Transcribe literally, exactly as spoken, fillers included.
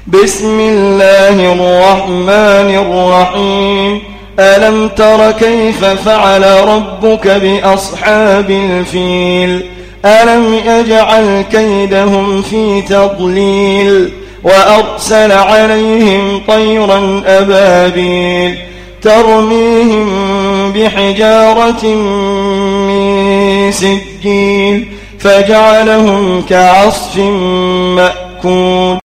بسم الله الرحمن الرحيم. ألم تر كيف فعل ربك بأصحاب الفيل؟ ألم يجعل كيدهم في تضليل وأرسل عليهم طيرا أبابيل ترميهم بحجارة من سجيل فجعلهم كعصف مأكول.